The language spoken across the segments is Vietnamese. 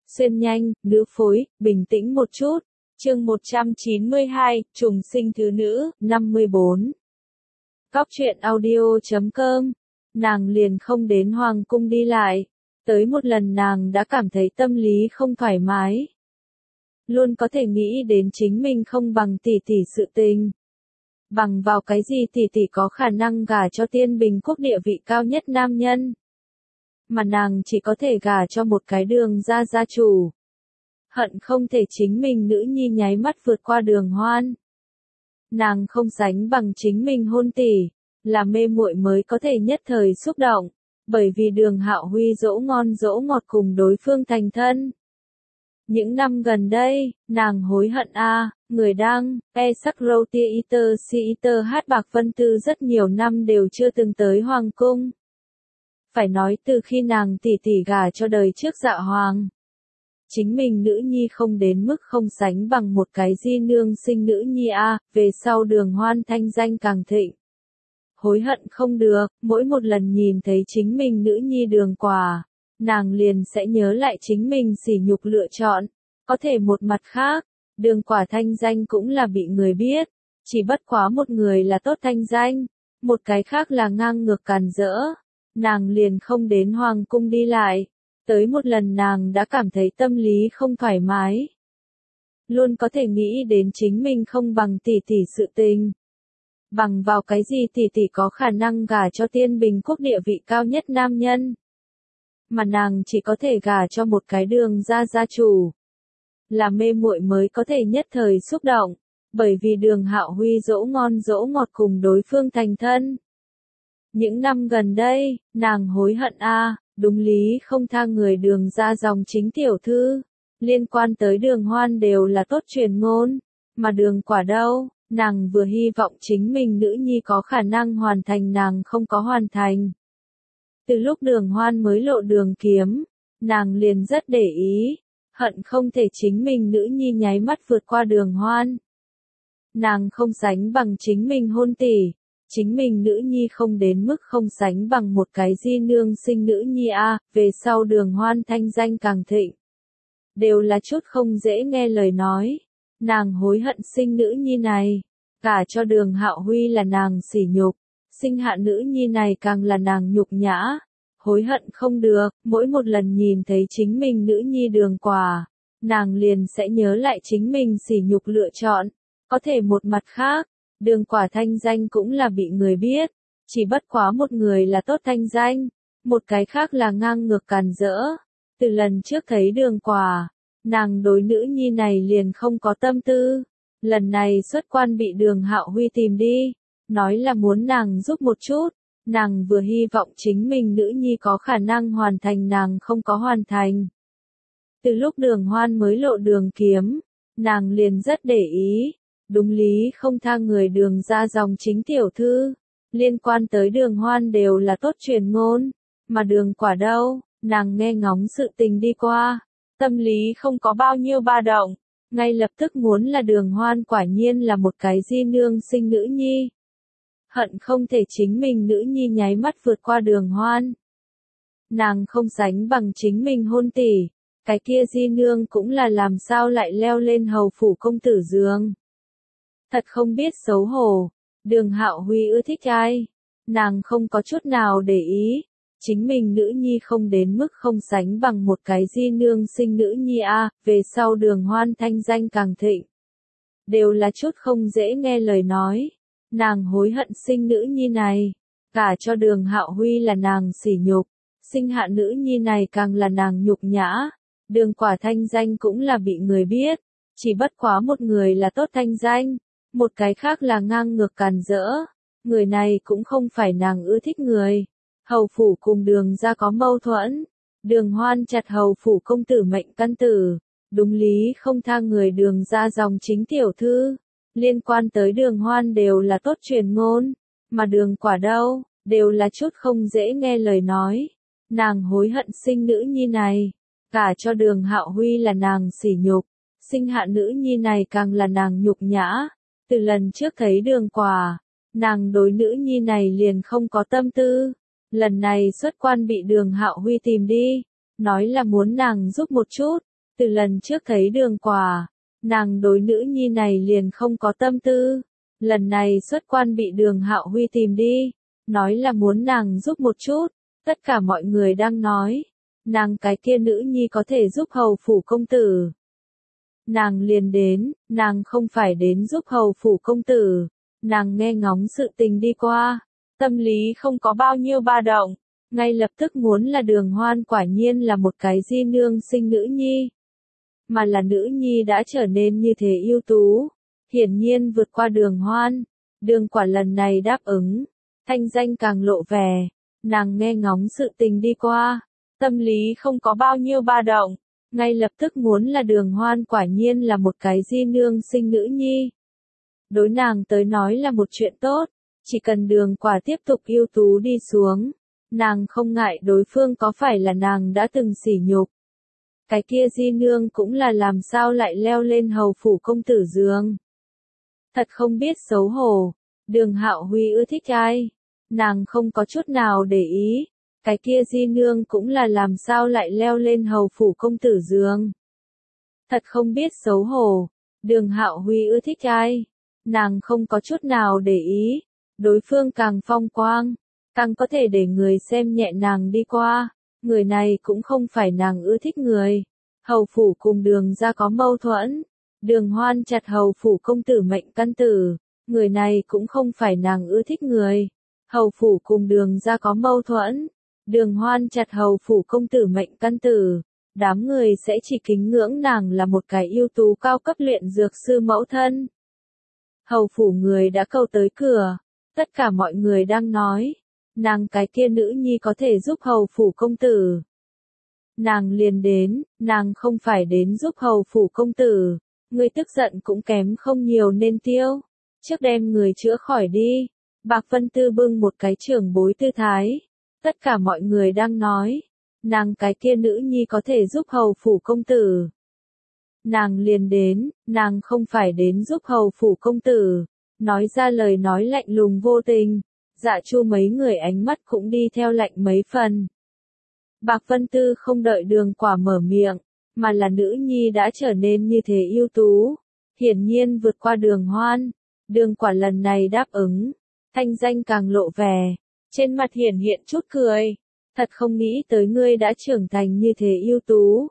xuyên nhanh, nữ phối, bình tĩnh một chút. Chương 192, trùng sinh thứ nữ, 54. Cóc truyện audio.com. Nàng liền không đến hoàng cung đi lại. Tới một lần nàng đã cảm thấy tâm lý không thoải mái. Luôn có thể nghĩ đến chính mình không bằng tỷ tỷ sự tình. Bằng vào cái gì tỷ tỷ có khả năng gả cho Tiên Bình Quốc địa vị cao nhất nam nhân. Mà nàng chỉ có thể gả cho một cái Đường gia gia chủ. Hận không thể chính mình nữ nhi nháy mắt vượt qua Đường Hoan. Nàng không sánh bằng chính mình hôn tỷ, là mê muội mới có thể nhất thời xúc động, bởi vì Đường Hạo Huy dỗ ngon dỗ ngọt cùng đối phương thành thân. Những năm gần đây, nàng hối hận người đăng, sắc râu tia iter si iter hát bạc vân tư rất nhiều năm đều chưa từng tới hoàng cung. Phải nói từ khi nàng tỷ tỷ gả cho đời trước Dạ Hoàng. Chính mình nữ nhi không đến mức không sánh bằng một cái di nương sinh nữ nhi về sau Đường Hoan thanh danh càng thịnh. Hối hận không được, mỗi một lần nhìn thấy chính mình nữ nhi Đường Quả, nàng liền sẽ nhớ lại chính mình sỉ nhục lựa chọn. Có thể một mặt khác, Đường Quả thanh danh cũng là bị người biết, chỉ bất quá một người là tốt thanh danh, một cái khác là ngang ngược càn rỡ. Nàng liền không đến hoàng cung đi lại. Tới một lần nàng đã cảm thấy tâm lý không thoải mái. Luôn có thể nghĩ đến chính mình không bằng tỷ tỷ sự tình. Bằng vào cái gì tỷ tỷ có khả năng gả cho Tiên Bình Quốc địa vị cao nhất nam nhân. Mà nàng chỉ có thể gả cho một cái Đường gia gia chủ. Là mê muội mới có thể nhất thời xúc động, bởi vì Đường Hạo Huy dỗ ngon dỗ ngọt cùng đối phương thành thân. Những năm gần đây, nàng hối hận đúng lý không tha người Đường gia dòng chính tiểu thư. Liên quan tới Đường Hoan đều là tốt truyền ngôn, mà Đường Quả đâu, nàng vừa hy vọng chính mình nữ nhi có khả năng hoàn thành nàng không có hoàn thành. Từ lúc Đường Hoan mới lộ đường kiếm, nàng liền rất để ý, hận không thể chính mình nữ nhi nháy mắt vượt qua Đường Hoan. Nàng không sánh bằng chính mình hôn tỷ. Chính mình nữ nhi không đến mức không sánh bằng một cái di nương sinh nữ nhi về sau Đường Hoan thanh danh càng thịnh. Đều là chút không dễ nghe lời nói. Nàng hối hận sinh nữ nhi này. Cả cho Đường Hạo Huy là nàng sỉ nhục. Sinh hạ nữ nhi này càng là nàng nhục nhã. Hối hận không được, mỗi một lần nhìn thấy chính mình nữ nhi Đường Quả, nàng liền sẽ nhớ lại chính mình sỉ nhục lựa chọn. Có thể một mặt khác, Đường Quả thanh danh cũng là bị người biết, chỉ bất quá một người là tốt thanh danh, một cái khác là ngang ngược càn rỡ. Từ lần trước thấy Đường Quả, nàng đối nữ nhi này liền không có tâm tư. Lần này xuất quan bị Đường Hạo Huy tìm đi, nói là muốn nàng giúp một chút, nàng vừa hy vọng chính mình nữ nhi có khả năng hoàn thành nàng không có hoàn thành. Từ lúc Đường Hoan mới lộ đường kiếm, nàng liền rất để ý. Đúng lý không tha người Đường gia dòng chính tiểu thư. Liên quan tới Đường Hoan đều là tốt truyền ngôn. Mà Đường Quả đâu, nàng nghe ngóng sự tình đi qua. Tâm lý không có bao nhiêu ba động. Ngay lập tức muốn là Đường Hoan quả nhiên là một cái di nương sinh nữ nhi. Hận không thể chính mình nữ nhi nháy mắt vượt qua Đường Hoan. Nàng không sánh bằng chính mình hôn tỷ. Cái kia di nương cũng là làm sao lại leo lên hầu phủ công tử giường. Thật không biết xấu hổ, Đường Hạo Huy ưa thích ai, nàng không có chút nào để ý, chính mình nữ nhi không đến mức không sánh bằng một cái di nương sinh nữ nhi về sau Đường Hoan thanh danh càng thịnh. Đều là chút không dễ nghe lời nói, nàng hối hận sinh nữ nhi này, cả cho Đường Hạo Huy là nàng sỉ nhục, sinh hạ nữ nhi này càng là nàng nhục nhã, Đường Quả thanh danh cũng là bị người biết, chỉ bất quá một người là tốt thanh danh. Một cái khác là ngang ngược càn rỡ, người này cũng không phải nàng ưa thích người. Hầu phủ cùng Đường gia có mâu thuẫn, Đường Hoan chặt hầu phủ công tử mệnh căn tử, đúng lý không tha người Đường gia dòng chính tiểu thư. Liên quan tới Đường Hoan đều là tốt truyền ngôn, mà Đường Quả đâu, đều là chút không dễ nghe lời nói. Nàng hối hận sinh nữ nhi này, cả cho Đường Hạo Huy là nàng sỉ nhục, sinh hạ nữ nhi này càng là nàng nhục nhã. Từ lần trước thấy Đường Quả, nàng đối nữ nhi này liền không có tâm tư. Lần này xuất quan bị Đường Hạo Huy tìm đi, nói là muốn nàng giúp một chút, Từ lần trước thấy Đường Quả, nàng đối nữ nhi này liền không có tâm tư. Lần này xuất quan bị Đường Hạo Huy tìm đi, nói là muốn nàng giúp một chút. Tất cả mọi người đang nói, nàng cái kia nữ nhi có thể giúp hầu phủ công tử. Nàng liền đến, nàng không phải đến giúp hầu phủ công tử. Nàng nghe ngóng sự tình đi qua, tâm lý không có bao nhiêu ba động, ngay lập tức muốn là Đường Hoan quả nhiên là một cái di nương sinh nữ nhi. Mà là nữ nhi đã trở nên như thế ưu tú, hiển nhiên vượt qua Đường Hoan. Đường Quả lần này đáp ứng, thanh danh càng lộ vẻ, nàng nghe ngóng sự tình đi qua, tâm lý không có bao nhiêu ba động, ngay lập tức muốn là Đường Hoan quả nhiên là một cái di nương sinh nữ nhi. Đối nàng tới nói là một chuyện tốt, chỉ cần Đường Quả tiếp tục ưu tú đi xuống, nàng không ngại đối phương có phải là nàng đã từng sỉ nhục. Cái kia di nương cũng là làm sao lại leo lên hầu phủ công tử giường. Thật không biết xấu hổ, Đường Hạo Huy ưa thích ai, nàng không có chút nào để ý. Cái kia di nương cũng là làm sao lại leo lên hầu phủ công tử giường. Thật không biết xấu hổ, Đường Hạo Huy ưa thích ai, nàng không có chút nào để ý. Đối phương càng phong quang, càng có thể để người xem nhẹ nàng đi qua. Người này cũng không phải nàng ưa thích người. Hầu phủ cùng Đường gia có mâu thuẫn. Đường Hoan chặt hầu phủ công tử mệnh căn tử. Người này cũng không phải nàng ưa thích người. Hầu phủ cùng Đường gia có mâu thuẫn. Đường Hoan chặt hầu phủ công tử mệnh căn tử. Đám người sẽ chỉ kính ngưỡng nàng là một cái ưu tú cao cấp luyện dược sư mẫu thân. Hầu phủ người đã cầu tới cửa. Tất cả mọi người đang nói, nàng cái kia nữ nhi có thể giúp hầu phủ công tử. Nàng liền đến, nàng không phải đến giúp hầu phủ công tử. Ngươi tức giận cũng kém không nhiều nên tiêu. Trước đem người chữa khỏi đi. Bạc Vân Tư bưng một cái trưởng bối tư thái. Tất cả mọi người đang nói, nàng cái kia nữ nhi có thể giúp hầu phủ công tử. Nàng liền đến, nàng không phải đến giúp hầu phủ công tử. Nói ra lời nói lạnh lùng vô tình, Dạ Chu mấy người ánh mắt cũng đi theo lạnh mấy phần. Bạc Vân Tư không đợi Đường Quả mở miệng, mà là nữ nhi đã trở nên như thế ưu tú, hiển nhiên vượt qua Đường Hoan. Đường Quả lần này đáp ứng, thanh danh càng lộ vẻ, trên mặt hiển hiện chút cười, thật không nghĩ tới ngươi đã trưởng thành như thế ưu tú.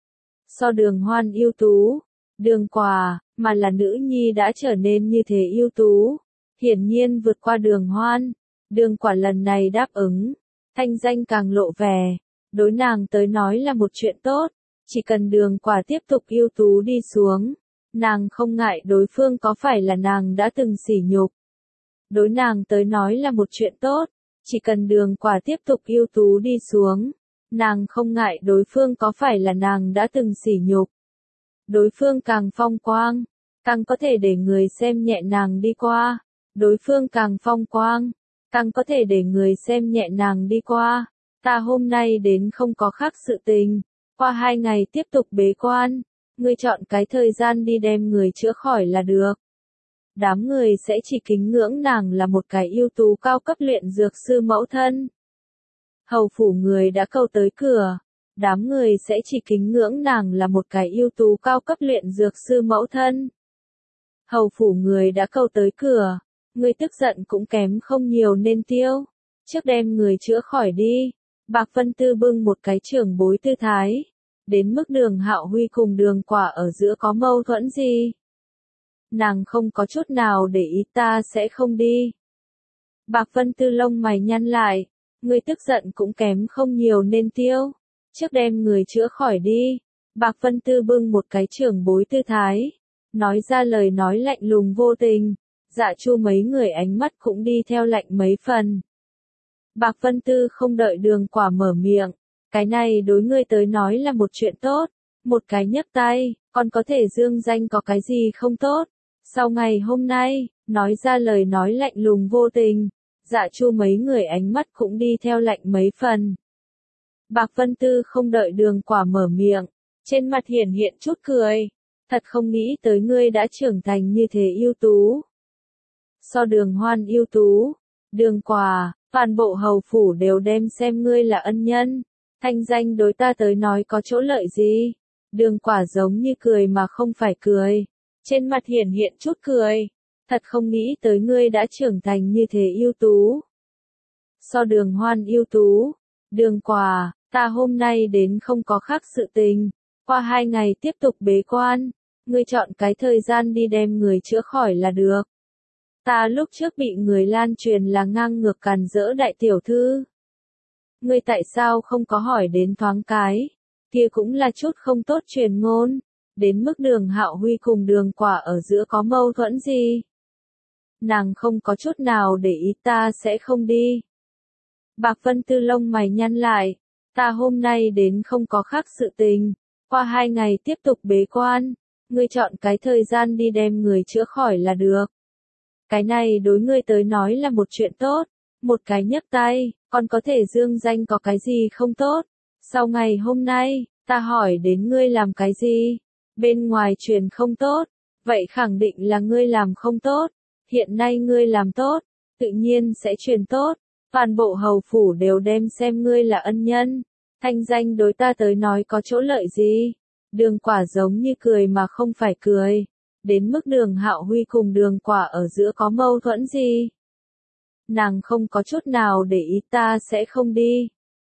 So Đường Hoan ưu tú, Đường Quả, mà là nữ nhi đã trở nên như thế ưu tú, hiển nhiên vượt qua Đường Hoan. Đường Quả lần này đáp ứng, thanh danh càng lộ vẻ, đối nàng tới nói là một chuyện tốt, chỉ cần Đường Quả tiếp tục ưu tú đi xuống, nàng không ngại đối phương có phải là nàng đã từng sỉ nhục. Đối nàng tới nói là một chuyện tốt, chỉ cần Đường Quả tiếp tục ưu tú đi xuống, nàng không ngại đối phương có phải là nàng đã từng sỉ nhục. Đối phương càng phong quang, càng có thể để người xem nhẹ nàng đi qua. Đối phương càng phong quang, càng có thể để người xem nhẹ nàng đi qua. Ta hôm nay đến không có khác sự tình, qua 2 ngày tiếp tục bế quan, ngươi chọn cái thời gian đi đem người chữa khỏi là được. Đám người sẽ chỉ kính ngưỡng nàng là một cái ưu tú cao cấp luyện dược sư mẫu thân. Hầu phủ người đã cầu tới cửa, đám người sẽ chỉ kính ngưỡng nàng là một cái ưu tú cao cấp luyện dược sư mẫu thân. Hầu phủ người đã cầu tới cửa, ngươi tức giận cũng kém không nhiều nên tiêu. Trước đem người chữa khỏi đi. Bạc Vân Tư bưng một cái trưởng bối tư thái. Đến mức Đường Hạo Huy cùng Đường Quả ở giữa có mâu thuẫn gì? Nàng không có chút nào để ý, ta sẽ không đi. Bạc Vân Tư lông mày nhăn lại. Ngươi tức giận cũng kém không nhiều nên tiêu. Trước đem người chữa khỏi đi. Bạc Vân Tư bưng một cái trưởng bối tư thái. Nói ra lời nói lạnh lùng vô tình. Dạ Chu mấy người ánh mắt cũng đi theo lạnh mấy phần. Bạc Vân Tư không đợi Đường Quả mở miệng. Cái này đối ngươi tới nói là một chuyện tốt. Một cái nhấc tay, còn có thể dương danh có cái gì không tốt. Sau ngày hôm nay, nói ra lời nói lạnh lùng vô tình. Dạ Chu mấy người ánh mắt cũng đi theo lạnh mấy phần. Bạc Vân Tư không đợi Đường Quả mở miệng. Trên mặt hiển hiện chút cười. Thật không nghĩ tới ngươi đã trưởng thành như thế ưu tú. So Đường Hoan ưu tú, Đường Quả, toàn bộ hầu phủ đều đem xem ngươi là ân nhân. Thanh danh đối ta tới nói có chỗ lợi gì? Đường Quả giống như cười mà không phải cười. Trên mặt hiển hiện chút cười. Thật không nghĩ tới ngươi đã trưởng thành như thế ưu tú. So Đường Hoan ưu tú. Đường Quả, ta hôm nay đến không có khác sự tình. Qua 2 ngày tiếp tục bế quan. Ngươi chọn cái thời gian đi đem người chữa khỏi là được. Ta lúc trước bị người lan truyền là ngang ngược càn rỡ đại tiểu thư. Ngươi tại sao không có hỏi đến thoáng cái? Kia cũng là chút không tốt truyền ngôn. Đến mức Đường Hạo Huy cùng Đường Quả ở giữa có mâu thuẫn gì? Nàng không có chút nào để ý ta sẽ không đi. Bạc Vân Tư lông mày nhăn lại. Ta hôm nay đến không có khác sự tình. Qua 2 ngày tiếp tục bế quan. Ngươi chọn cái thời gian đi đem người chữa khỏi là được. Cái này đối ngươi tới nói là một chuyện tốt. Một cái nhấc tay, còn có thể dương danh có cái gì không tốt. Sau ngày hôm nay, ta hỏi đến ngươi làm cái gì? Bên ngoài truyền không tốt. Vậy khẳng định là ngươi làm không tốt. Hiện nay ngươi làm tốt, tự nhiên sẽ truyền tốt. Toàn bộ hầu phủ đều đem xem ngươi là ân nhân. Thanh danh đối ta tới nói có chỗ lợi gì? Đường Quả giống như cười mà không phải cười. Đến mức Đường Hạo Huy cùng Đường Quả ở giữa có mâu thuẫn gì? Nàng không có chút nào để ý ta sẽ không đi.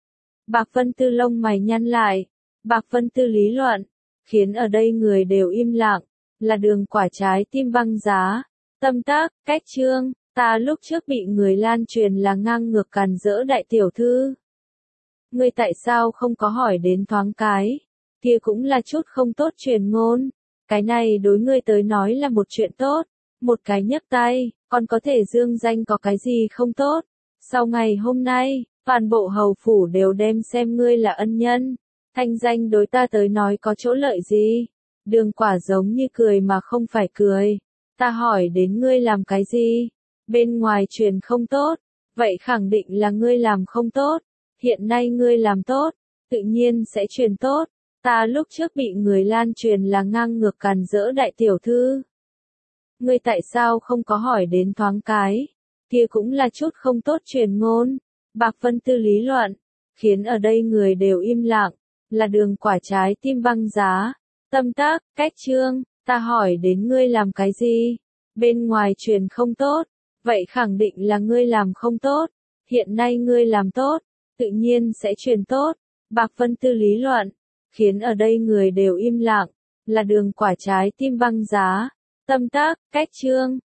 Bạc Vân Tư lông mày nhăn lại. Bạc Vân Tư lý luận, khiến ở đây người đều im lặng, là Đường Quả trái tim băng giá. Tâm tác, cách chương, ta lúc trước bị người lan truyền là ngang ngược càn rỡ đại tiểu thư. Ngươi tại sao không có hỏi đến thoáng cái? Kia cũng là chút không tốt truyền ngôn. Cái này đối ngươi tới nói là một chuyện tốt. Một cái nhấc tay, còn có thể dương danh có cái gì không tốt. Sau ngày hôm nay, toàn bộ hầu phủ đều đem xem ngươi là ân nhân. Thanh danh đối ta tới nói có chỗ lợi gì? Đường Quả giống như cười mà không phải cười. Ta hỏi đến ngươi làm cái gì? Bên ngoài truyền không tốt. Vậy khẳng định là ngươi làm không tốt. Hiện nay ngươi làm tốt, tự nhiên sẽ truyền tốt. Ta lúc trước bị người lan truyền là ngang ngược càn rỡ đại tiểu thư. Ngươi tại sao không có hỏi đến thoáng cái? Kia cũng là chút không tốt truyền ngôn. Bạc Vân Tư lý luận, khiến ở đây người đều im lặng, là Đường Quả trái tim băng giá. Tâm tác, cách chương, ta hỏi đến ngươi làm cái gì? Bên ngoài truyền không tốt, vậy khẳng định là ngươi làm không tốt. Hiện nay ngươi làm tốt, tự nhiên sẽ truyền tốt. Bạc Vân Tư lý luận, khiến ở đây người đều im lặng, là Đường Quả trái tim băng giá. Tâm tác, cách chương,